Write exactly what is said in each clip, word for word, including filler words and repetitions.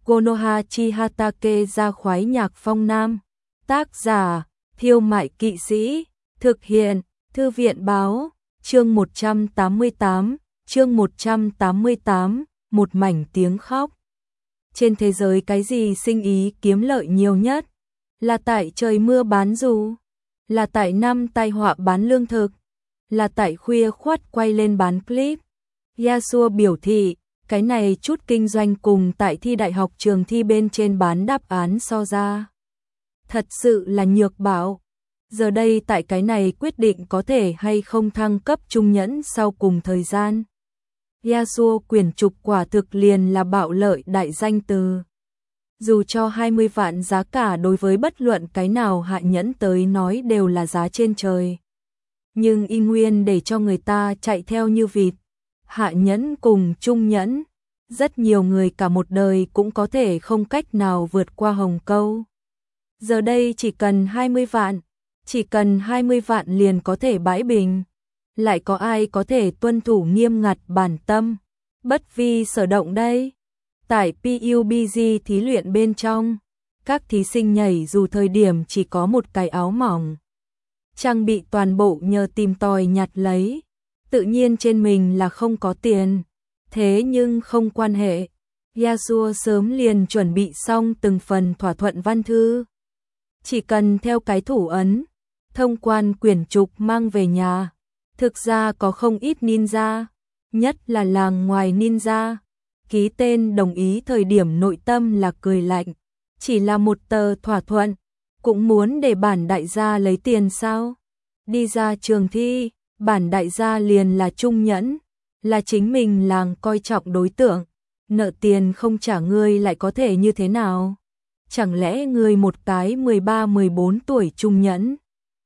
Konoha Chihatake ra khoái nhạc phong nam. Tác giả, Thiêu Mại Kỵ Sĩ. Thực hiện, Thư viện Báo. Chương một trăm tám mươi tám, chương một trăm tám mươi tám, một mảnh tiếng khóc. Trên thế giới cái gì sinh ý kiếm lợi nhiều nhất? Là tại trời mưa bán dù? Là tại năm tai họa bán lương thực? Là tại khuya khoắt quay lên bán clip? Yasuo biểu thị, cái này chút kinh doanh cùng tại thi đại học trường thi bên trên bán đáp án so ra. Thật sự là nhược bạo. Giờ đây tại cái này quyết định có thể hay không thăng cấp trung nhẫn sau cùng thời gian. Yasuo quyển trục quả thực liền là bạo lợi đại danh từ. Dù cho hai mươi vạn giá cả đối với bất luận cái nào hạ nhẫn tới nói đều là giá trên trời. Nhưng y nguyên để cho người ta chạy theo như vịt. Hạ nhẫn cùng trung nhẫn, rất nhiều người cả một đời cũng có thể không cách nào vượt qua hồng câu. Giờ đây chỉ cần hai mươi vạn, chỉ cần hai mươi vạn liền có thể bãi bình. Lại có ai có thể tuân thủ nghiêm ngặt bản tâm, bất vi sở động đây? Tại pê u bê giê thí luyện bên trong, các thí sinh nhảy dù thời điểm chỉ có một cái áo mỏng. Trang bị toàn bộ nhờ tìm tòi nhặt lấy. Tự nhiên trên mình là không có tiền. Thế nhưng không quan hệ. Yasuo sớm liền chuẩn bị xong từng phần thỏa thuận văn thư. Chỉ cần theo cái thủ ấn, thông quan quyển trục mang về nhà. Thực ra có không ít ninja, nhất là làng ngoài ninja. Ký tên đồng ý thời điểm nội tâm là cười lạnh. Chỉ là một tờ thỏa thuận, cũng muốn để bản đại gia lấy tiền sao? Đi ra trường thi, bản đại gia liền là trung nhẫn, là chính mình làng coi trọng đối tượng. Nợ tiền không trả ngươi lại có thể như thế nào? Chẳng lẽ ngươi một cái mười ba mười bốn tuổi trung nhẫn,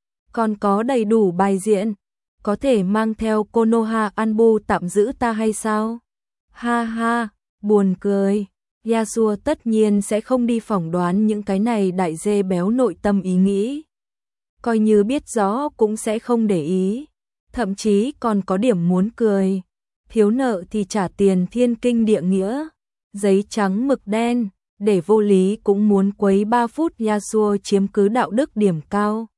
còn có đầy đủ bài diện, có thể mang theo Konoha Anbu tạm giữ ta hay sao? Ha ha, buồn cười. Yasuo tất nhiên sẽ không đi phỏng đoán những cái này đại dê béo nội tâm ý nghĩ. Coi như biết rõ cũng sẽ không để ý. Thậm chí còn có điểm muốn cười. Thiếu nợ thì trả tiền thiên kinh địa nghĩa. Giấy trắng mực đen, để vô lý cũng muốn quấy ba phút Yasuo chiếm cứ đạo đức điểm cao.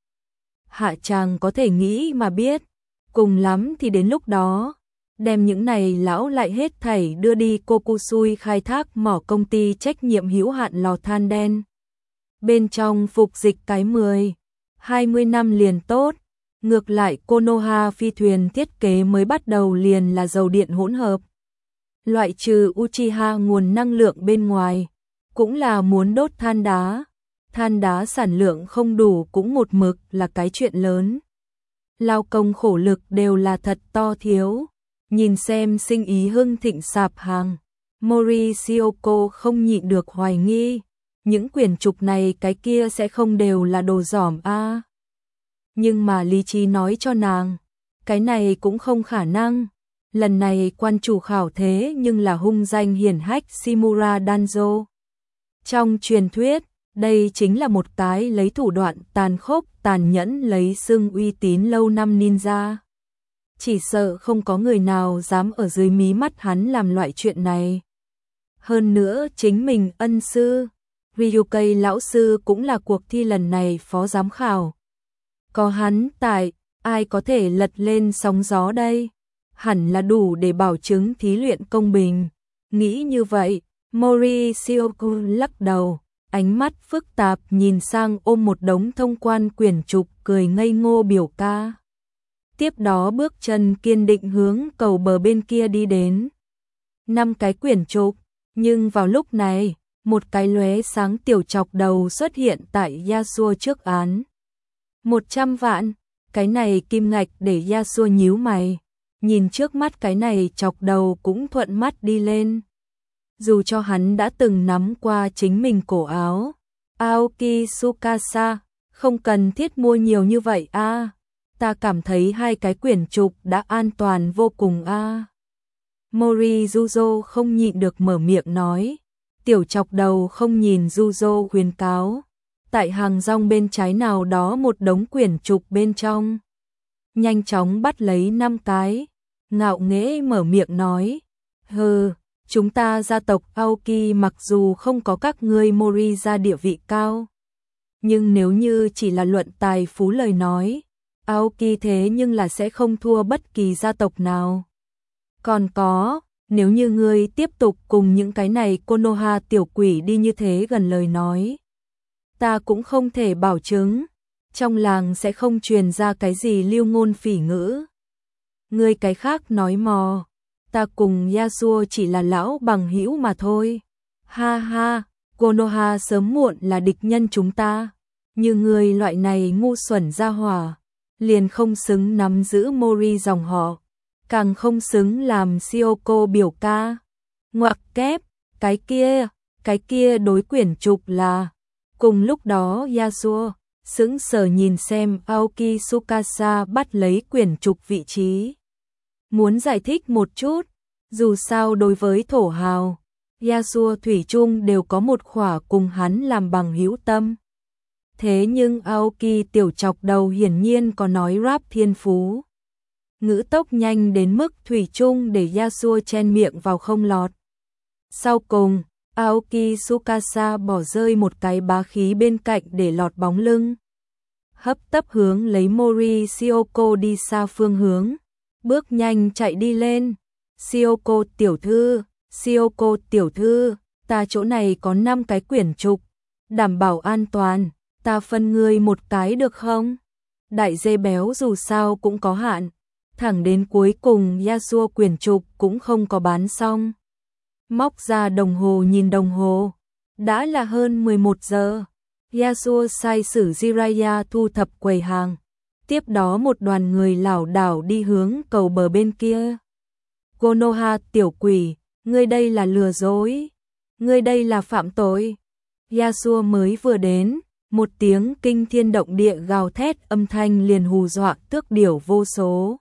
Hạ chàng có thể nghĩ mà biết. Cùng lắm thì đến lúc đó, đem những này lão lại hết thảy đưa đi Kokusui khai thác mỏ công ty trách nhiệm hữu hạn lò than đen. Bên trong phục dịch cái mười, hai mươi năm liền tốt. Ngược lại Konoha phi thuyền thiết kế mới bắt đầu liền là dầu điện hỗn hợp. Loại trừ Uchiha nguồn năng lượng bên ngoài, cũng là muốn đốt than đá. Than đá sản lượng không đủ cũng một mực là cái chuyện lớn. Lao công khổ lực đều là thật to thiếu. Nhìn xem sinh ý hưng thịnh sạp hàng, Mori Shioko không nhịn được hoài nghi. Những quyển trục này cái kia sẽ không đều là đồ giỏm a? À. Nhưng mà lý trí nói cho nàng, cái này cũng không khả năng. Lần này quan chủ khảo thế nhưng là hung danh hiển hách Shimura Danzo. Trong truyền thuyết, đây chính là một cái lấy thủ đoạn tàn khốc, tàn nhẫn lấy xưng uy tín lâu năm ninja. Chỉ sợ không có người nào dám ở dưới mí mắt hắn làm loại chuyện này. Hơn nữa chính mình ân sư, Ryukei lão sư cũng là cuộc thi lần này phó giám khảo. Có hắn tại, ai có thể lật lên sóng gió đây? Hẳn là đủ để bảo chứng thí luyện công bình. Nghĩ như vậy, Mori Shioko lắc đầu, ánh mắt phức tạp nhìn sang ôm một đống thông quan quyển trục cười ngây ngô biểu ca. Tiếp đó bước chân kiên định hướng cầu bờ bên kia đi đến. Năm cái quyển trục, nhưng vào lúc này, một cái lóe sáng tiểu chọc đầu xuất hiện tại Yasuo trước án. Một trăm vạn, cái này kim ngạch để Yasuo nhíu mày. Nhìn trước mắt cái này chọc đầu cũng thuận mắt đi lên. Dù cho hắn đã từng nắm qua chính mình cổ áo. Aoki Tsukasa, không cần thiết mua nhiều như vậy a. À. Ta cảm thấy hai cái quyển trục đã an toàn vô cùng a. À. Mori Juzo không nhịn được mở miệng nói. Tiểu chọc đầu không nhìn Juzo khuyến cáo. Tại hàng rong bên trái nào đó một đống quyển trục bên trong. Nhanh chóng bắt lấy năm cái. Ngạo nghễ mở miệng nói. Hừ, chúng ta gia tộc Aoki mặc dù không có các ngươi Moriya địa vị cao, nhưng nếu như chỉ là luận tài phú lời nói, Aoki thế nhưng là sẽ không thua bất kỳ gia tộc nào. Còn có, nếu như ngươi tiếp tục cùng những cái này Konoha tiểu quỷ đi như thế gần lời nói, ta cũng không thể bảo chứng, trong làng sẽ không truyền ra cái gì lưu ngôn phỉ ngữ. Ngươi cái khác nói mò, ta cùng Yasuo chỉ là lão bằng hữu mà thôi. Ha ha, Konoha sớm muộn là địch nhân chúng ta, như ngươi loại này ngu xuẩn ra hỏa, liền không xứng nắm giữ Mori dòng họ, càng không xứng làm Shioko biểu ca. Ngoặc kép, cái kia, cái kia đối quyển trục là. Cùng lúc đó Yasuo sững sờ nhìn xem Aoki Tsukasa bắt lấy quyển trục vị trí. Muốn giải thích một chút, dù sao đối với thổ hào, Yasuo thủy chung đều có một khỏa cùng hắn làm bằng hữu tâm. Thế nhưng Aoki tiểu chọc đầu hiển nhiên có nói rap thiên phú. Ngữ tốc nhanh đến mức thủy chung để Yasuo chen miệng vào không lọt. Sau cùng, Aoki Tsukasa bỏ rơi một cái bá khí bên cạnh để lọt bóng lưng. Hấp tấp hướng lấy Mori Shioko đi xa phương hướng. Bước nhanh chạy đi lên. Shioko tiểu thư, Shioko tiểu thư, ta chỗ này có năm cái quyển trục, đảm bảo an toàn, ta phân ngươi một cái được không? Đại dê béo dù sao cũng có hạn, thẳng đến cuối cùng Yasuo quyển trục cũng không có bán xong. Móc ra đồng hồ nhìn đồng hồ, đã là hơn mười một giờ. Yasuo sai sử Jiraiya thu thập quầy hàng, tiếp đó một đoàn người lảo đảo đi hướng cầu bờ bên kia. Konoha tiểu quỷ, ngươi đây là lừa dối, ngươi đây là phạm tội. Yasuo mới vừa đến, một tiếng kinh thiên động địa gào thét âm thanh liền hù dọa tước điểu vô số.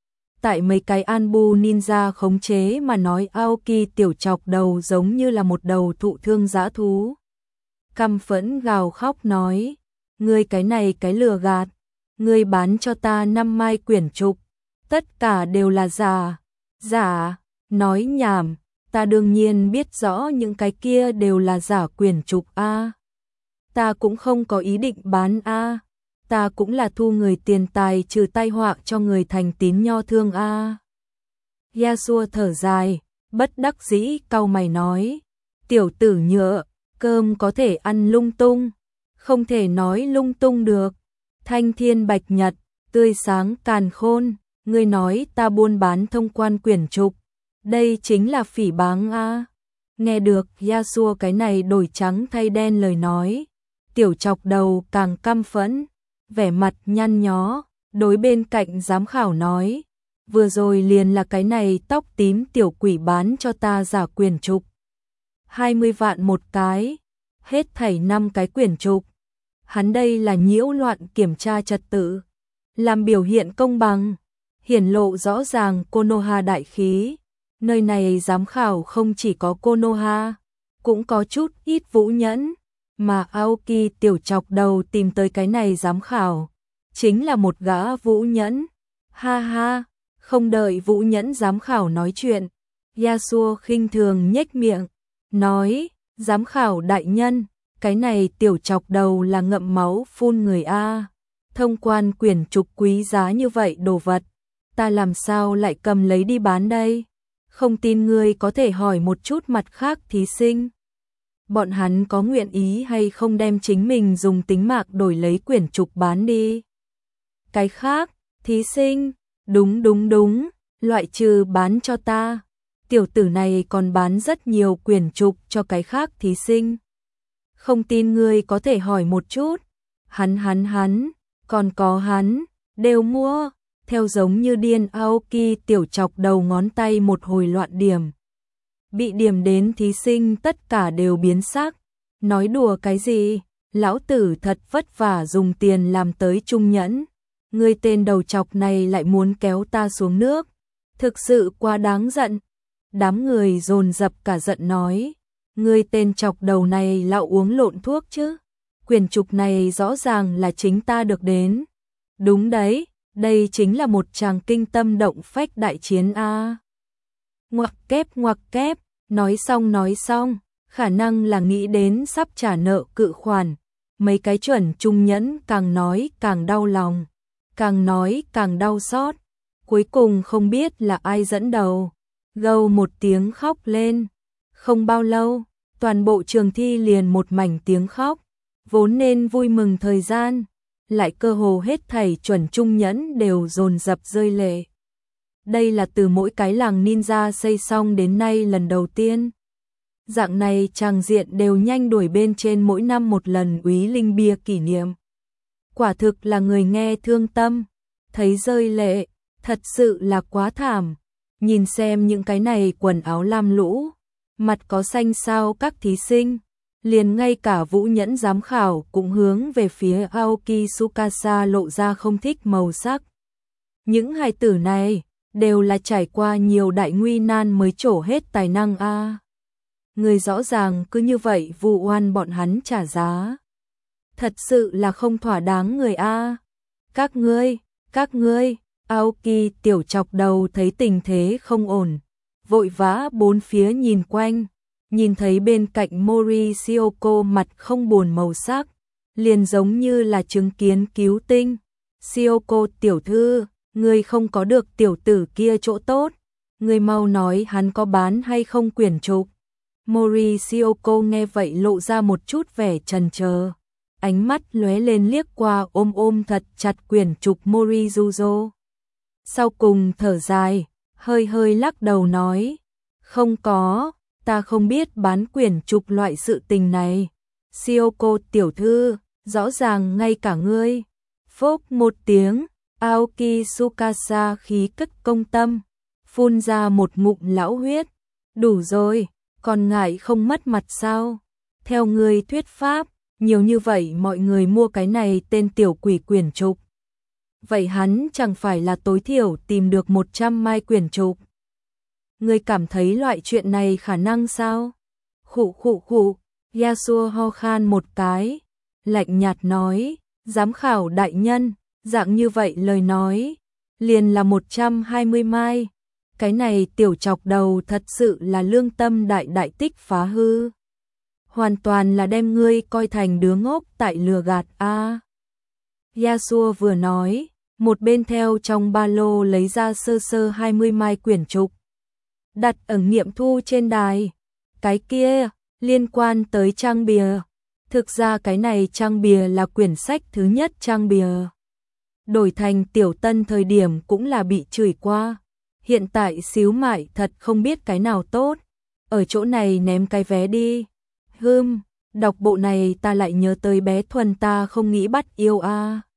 Tại mấy cái Anbu ninja khống chế mà nói Aoki tiểu chọc đầu giống như là một đầu thụ thương dã thú. Căm phẫn gào khóc nói, ngươi cái này cái lừa gạt, ngươi bán cho ta năm mai quyển trục, tất cả đều là giả, giả, nói nhảm, ta đương nhiên biết rõ những cái kia đều là giả quyển trục a. Ta cũng không có ý định bán a, ta cũng là thu người tiền tài trừ tai họa cho người thành tín nho thương a. Yasuo thở dài, bất đắc dĩ cau mày nói, tiểu tử nhựa, cơm có thể ăn lung tung, không thể nói lung tung được. Thanh thiên bạch nhật, tươi sáng càn khôn, ngươi nói ta buôn bán thông quan quyển trục, đây chính là phỉ báng a. Nghe được Yasuo cái này đổi trắng thay đen lời nói, tiểu chọc đầu càng căm phẫn, vẻ mặt nhăn nhó, đối bên cạnh giám khảo nói, vừa rồi liền là cái này tóc tím tiểu quỷ bán cho ta giả quyển trục. hai mươi vạn một cái, hết thảy năm cái quyển trục. Hắn đây là nhiễu loạn kiểm tra trật tự, làm biểu hiện công bằng, hiển lộ rõ ràng Konoha đại khí. Nơi này giám khảo không chỉ có Konoha, cũng có chút ít Vũ Nhẫn, mà Aoki tiểu chọc đầu tìm tới cái này giám khảo, chính là một gã Vũ Nhẫn. Ha ha, không đợi Vũ Nhẫn giám khảo nói chuyện, Yasuo khinh thường nhếch miệng, nói, giám khảo đại nhân, cái này tiểu chọc đầu là ngậm máu phun người a. Thông quan quyển trục quý giá như vậy đồ vật, ta làm sao lại cầm lấy đi bán đây? Không tin ngươi có thể hỏi một chút mặt khác thí sinh. Bọn hắn có nguyện ý hay không đem chính mình dùng tính mạng đổi lấy quyển trục bán đi? Cái khác, thí sinh, đúng đúng đúng, loại trừ bán cho ta. Tiểu tử này còn bán rất nhiều quyển trục cho cái khác thí sinh. Không tin ngươi có thể hỏi một chút. Hắn hắn hắn, còn có hắn, đều mua. Theo giống như điên Aoki tiểu chọc đầu ngón tay một hồi loạn điểm. Bị điểm đến thí sinh tất cả đều biến sắc. Nói đùa cái gì? Lão tử thật vất vả dùng tiền làm tới trung nhẫn. Ngươi tên đầu chọc này lại muốn kéo ta xuống nước. Thực sự quá đáng giận. Đám người dồn dập cả giận nói. Ngươi tên chọc đầu này lão uống lộn thuốc chứ? Quyển trục này rõ ràng là chính ta được đến. Đúng đấy, đây chính là một tràng kinh tâm động phách đại chiến a. Ngoặc kép ngoặc kép, Nói xong nói xong, khả năng là nghĩ đến sắp trả nợ cự khoản, mấy cái chuẩn trung nhẫn càng nói càng đau lòng, càng nói càng đau xót, cuối cùng không biết là ai dẫn đầu, gâu một tiếng khóc lên. Không bao lâu, toàn bộ trường thi liền một mảnh tiếng khóc, vốn nên vui mừng thời gian, lại cơ hồ hết thảy chuẩn trung nhẫn đều dồn dập rơi lệ. Đây là từ mỗi cái làng ninja xây xong đến nay lần đầu tiên. Dạng này tràng diện đều nhanh đuổi bên trên mỗi năm một lần úy linh bia kỷ niệm. Quả thực là người nghe thương tâm, thấy rơi lệ, thật sự là quá thảm. Nhìn xem những cái này quần áo lam lũ, mặt có xanh sao các thí sinh, liền ngay cả Vũ Nhẫn giám khảo cũng hướng về phía Aoki Tsukasa lộ ra không thích màu sắc. Những hài tử này đều là trải qua nhiều đại nguy nan mới trổ hết tài năng a. À. Người rõ ràng cứ như vậy vu oan bọn hắn trả giá. Thật sự là không thỏa đáng người a. À. Các ngươi, các ngươi, Aoki tiểu chọc đầu thấy tình thế không ổn, vội vã bốn phía nhìn quanh, nhìn thấy bên cạnh Mori Shioko mặt không buồn màu sắc, liền giống như là chứng kiến cứu tinh. Shioko tiểu thư, ngươi không có được tiểu tử kia chỗ tốt, ngươi mau nói hắn có bán hay không quyển trục. Mori Shioko nghe vậy lộ ra một chút vẻ chần chờ, ánh mắt lóe lên liếc qua ôm ôm thật chặt quyển trục Morizuzo. Sau cùng thở dài, hơi hơi lắc đầu nói, không có, ta không biết bán quyển trục loại sự tình này. Shioko tiểu thư, rõ ràng ngay cả ngươi. Phốc một tiếng, Aoki Tsukasa khí cất công tâm, phun ra một ngụm lão huyết. Đủ rồi, còn ngại không mất mặt sao? Theo ngươi thuyết pháp, nhiều như vậy mọi người mua cái này tên tiểu quỷ quyển trục. Vậy hắn chẳng phải là tối thiểu tìm được một trăm mai quyển trục. Ngươi cảm thấy loại chuyện này khả năng sao? Khụ khụ khụ, Yasuo ho khan một cái, lạnh nhạt nói, giám khảo đại nhân, dạng như vậy lời nói, liền là một trăm hai mươi mai. Cái này tiểu chọc đầu thật sự là lương tâm đại đại tích phá hư. Hoàn toàn là đem ngươi coi thành đứa ngốc tại lừa gạt a. À. Yasuo vừa nói, một bên theo trong ba lô lấy ra sơ sơ hai mươi mai quyển trục, đặt ở nghiệm thu trên đài. Cái kia, liên quan tới trang bìa. Thực ra cái này trang bìa là quyển sách thứ nhất trang bìa. Đổi thành tiểu tân thời điểm cũng là bị chửi qua. Hiện tại xíu mại thật không biết cái nào tốt. Ở chỗ này ném cái vé đi. Hừm, đọc bộ này ta lại nhớ tới bé Thuần ta không nghĩ bắt yêu a. À.